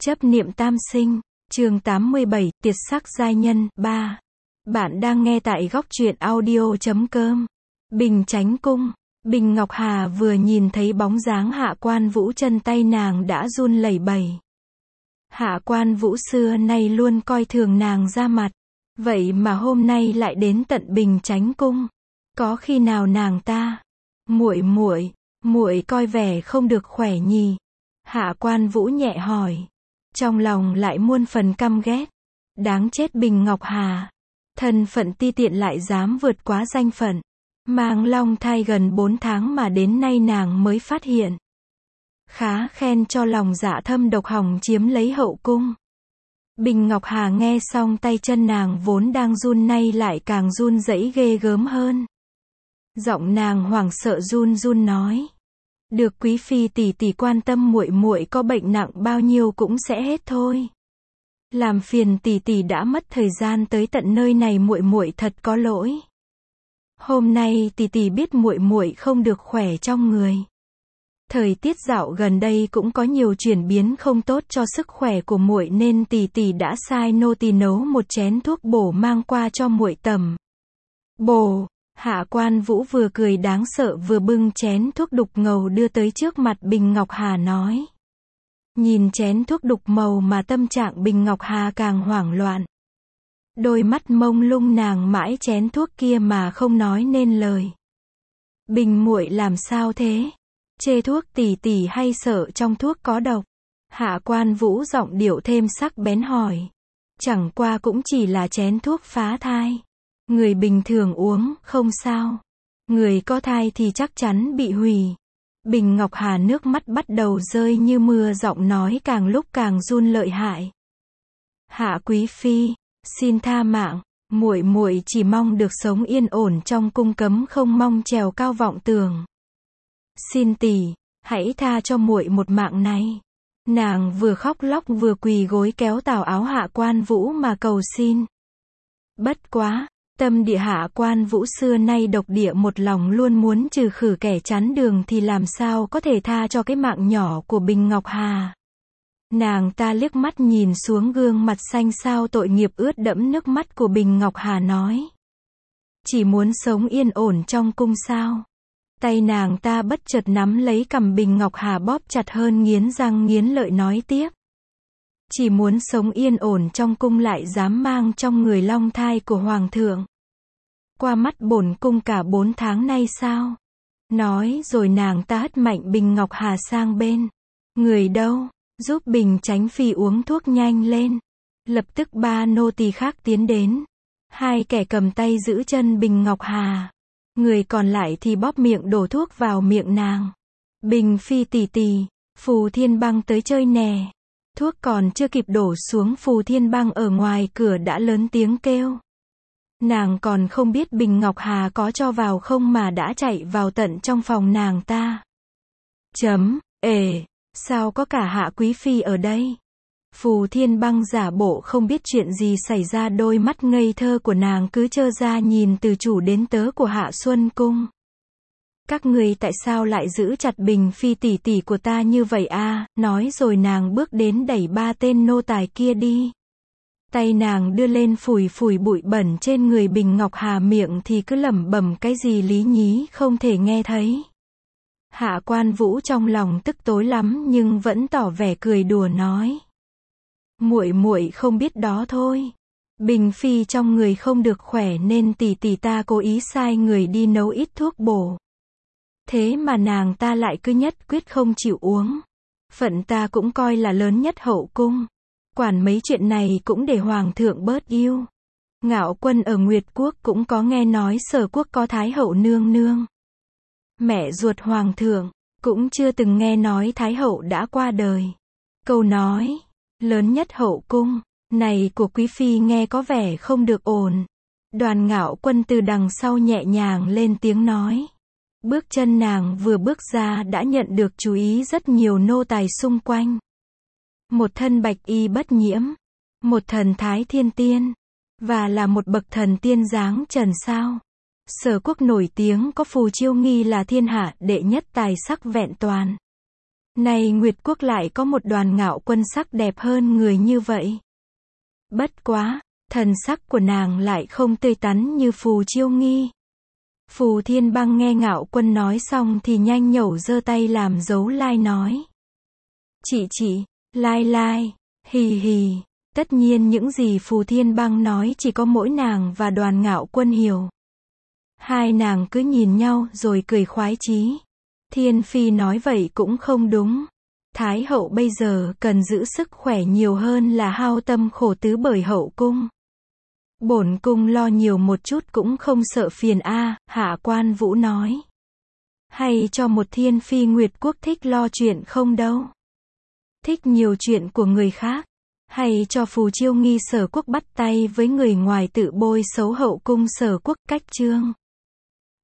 Chấp niệm tam sinh, chương 87, Tiệt sắc giai nhân, 3. Bạn đang nghe tại góc truyện audio.com. Bình Chánh Cung. Bình Ngọc Hà vừa nhìn thấy bóng dáng Hạ Quan Vũ, chân tay nàng đã run lẩy bẩy. Hạ Quan Vũ xưa nay luôn coi thường nàng ra mặt, vậy mà hôm nay lại đến tận Bình Chánh Cung. Có khi nào nàng ta, muội coi vẻ không được khỏe nhỉ? Hạ Quan Vũ nhẹ hỏi. Trong lòng lại muôn phần căm ghét. Đáng chết Bình Ngọc Hà. Thân phận ti tiện lại dám vượt quá danh phận. Mang long thai gần 4 tháng mà đến nay nàng mới phát hiện. Khá khen cho lòng dạ thâm độc hòng chiếm lấy hậu cung. Bình Ngọc Hà nghe xong, tay chân nàng vốn đang run nay lại càng run rẩy ghê gớm hơn. Giọng nàng hoảng sợ run run nói. Được quý phi tỷ tỷ quan tâm, muội có bệnh nặng bao nhiêu cũng sẽ hết thôi. Làm phiền tỷ tỷ đã mất thời gian tới tận nơi này, muội thật có lỗi. Hôm nay tỷ tỷ biết muội không được khỏe trong người. Thời tiết dạo gần đây cũng có nhiều chuyển biến không tốt cho sức khỏe của muội, nên tỷ tỷ đã sai nô tỳ nấu một chén thuốc bổ mang qua cho muội tầm bổ. Hạ Quan Vũ vừa cười đáng sợ vừa bưng chén thuốc đục ngầu đưa tới trước mặt Bình Ngọc Hà nói. Nhìn chén thuốc đục màu mà tâm trạng Bình Ngọc Hà càng hoảng loạn. Đôi mắt mông lung nàng mãi chén thuốc kia mà không nói nên lời. Bình muội làm sao thế? Chê thuốc tỷ tỷ hay sợ trong thuốc có độc? Hạ Quan Vũ giọng điệu thêm sắc bén hỏi. Chẳng qua cũng chỉ là chén thuốc phá thai. Người bình thường uống, không sao. Người có thai thì chắc chắn bị hủy. Bình Ngọc Hà nước mắt bắt đầu rơi như mưa, giọng nói càng lúc càng run lợi hại. Hạ quý phi, xin tha mạng, muội chỉ mong được sống yên ổn trong cung, cấm không mong trèo cao vọng tường. Xin tỷ, hãy tha cho muội một mạng này. Nàng vừa khóc lóc vừa quỳ gối kéo tào áo Hạ Quan Vũ mà cầu xin. Bất quá, tâm địa Hạ Quan Vũ xưa nay độc địa, một lòng luôn muốn trừ khử kẻ chắn đường, thì làm sao có thể tha cho cái mạng nhỏ của Bình Ngọc Hà. Nàng ta liếc mắt nhìn xuống gương mặt xanh xao tội nghiệp ướt đẫm nước mắt của Bình Ngọc Hà nói. Chỉ muốn sống yên ổn trong cung sao? Tay nàng ta bất chợt nắm lấy cằm Bình Ngọc Hà bóp chặt hơn, nghiến răng nghiến lợi nói tiếp. Chỉ muốn sống yên ổn trong cung lại dám mang trong người long thai của hoàng thượng. Qua mắt bổn cung cả 4 tháng nay sao? Nói rồi nàng ta hất mạnh Bình Ngọc Hà sang bên. Người đâu? Giúp Bình Chánh Phi uống thuốc nhanh lên. Lập tức 3 nô tỳ khác tiến đến. 2 kẻ cầm tay giữ chân Bình Ngọc Hà. Người còn lại thì bóp miệng đổ thuốc vào miệng nàng. Bình Phi tỷ tỷ, Phù Thiên Băng tới chơi nè. Thuốc còn chưa kịp đổ xuống, Phù Thiên Băng ở ngoài cửa đã lớn tiếng kêu. Nàng còn không biết Bình Ngọc Hà có cho vào không mà đã chạy vào tận trong phòng nàng ta. Sao có cả Hạ quý phi ở đây? Phù Thiên Băng giả bộ không biết chuyện gì xảy ra, đôi mắt ngây thơ của nàng cứ trơ ra nhìn từ chủ đến tớ của Hạ Xuân Cung. Các người tại sao lại giữ chặt Bình Phi tỷ tỷ của ta như vậy a? Nói rồi nàng bước đến đẩy 3 tên nô tài kia đi. Tay nàng đưa lên phủi bụi bẩn trên người Bình Ngọc Hà, miệng thì cứ lẩm bẩm cái gì lý nhí không thể nghe thấy. Hạ Quan Vũ trong lòng tức tối lắm nhưng vẫn tỏ vẻ cười đùa nói. Muội không biết đó thôi. Bình Phi trong người không được khỏe nên tỷ tỷ ta cố ý sai người đi nấu ít thuốc bổ. Thế mà nàng ta lại cứ nhất quyết không chịu uống. Phận ta cũng coi là lớn nhất hậu cung. Quản mấy chuyện này cũng để hoàng thượng bớt yêu. Ngạo Quân ở Nguyệt Quốc cũng có nghe nói Sở Quốc có Thái hậu nương nương. Mẹ ruột hoàng thượng, cũng chưa từng nghe nói Thái hậu đã qua đời. Câu nói, lớn nhất hậu cung, này của quý phi nghe có vẻ không được ổn. Đoàn Ngạo Quân từ đằng sau nhẹ nhàng lên tiếng nói. Bước chân nàng vừa bước ra đã nhận được chú ý rất nhiều nô tài xung quanh. Một thân bạch y bất nhiễm, một thần thái thiên tiên, và là một bậc thần tiên dáng trần sao. Sở Quốc nổi tiếng có Phù Chiêu Nghi là thiên hạ đệ nhất tài sắc vẹn toàn. Nay Nguyệt Quốc lại có một đoàn Ngạo Quân sắc đẹp hơn người như vậy. Bất quá, thần sắc của nàng lại không tươi tắn như Phù Chiêu Nghi. Phù Thiên Băng nghe Ngạo Quân nói xong thì nhanh nhẩu giơ tay làm dấu lai nói. Chị, lai, hì hì. Tất nhiên những gì Phù Thiên Băng nói chỉ có mỗi nàng và đoàn Ngạo Quân hiểu. Hai nàng cứ nhìn nhau rồi cười khoái chí. Thiên Phi nói vậy cũng không đúng. Thái hậu bây giờ cần giữ sức khỏe nhiều hơn là hao tâm khổ tứ bởi hậu cung. Bổn cung lo nhiều một chút cũng không sợ phiền a. Hạ Quan Vũ nói. Hay cho một Thiên Phi Nguyệt Quốc thích lo chuyện không đâu. Thích nhiều chuyện của người khác. Hay cho Phù Chiêu Nghi Sở Quốc bắt tay với người ngoài tự bôi xấu hậu cung Sở Quốc cách trương.